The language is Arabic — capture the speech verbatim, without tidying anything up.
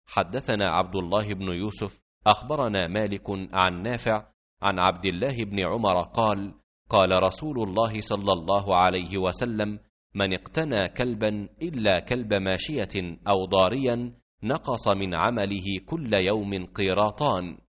حدثنا عبد الله بن يوسف أخبرنا مالك عن نافع عن عبد الله بن عمر قال قال رسول الله صلى الله عليه وسلم: من اقتنى كلبا إلا كلب ماشية أو ضاريا نقص من عمله كل يوم قيراطان.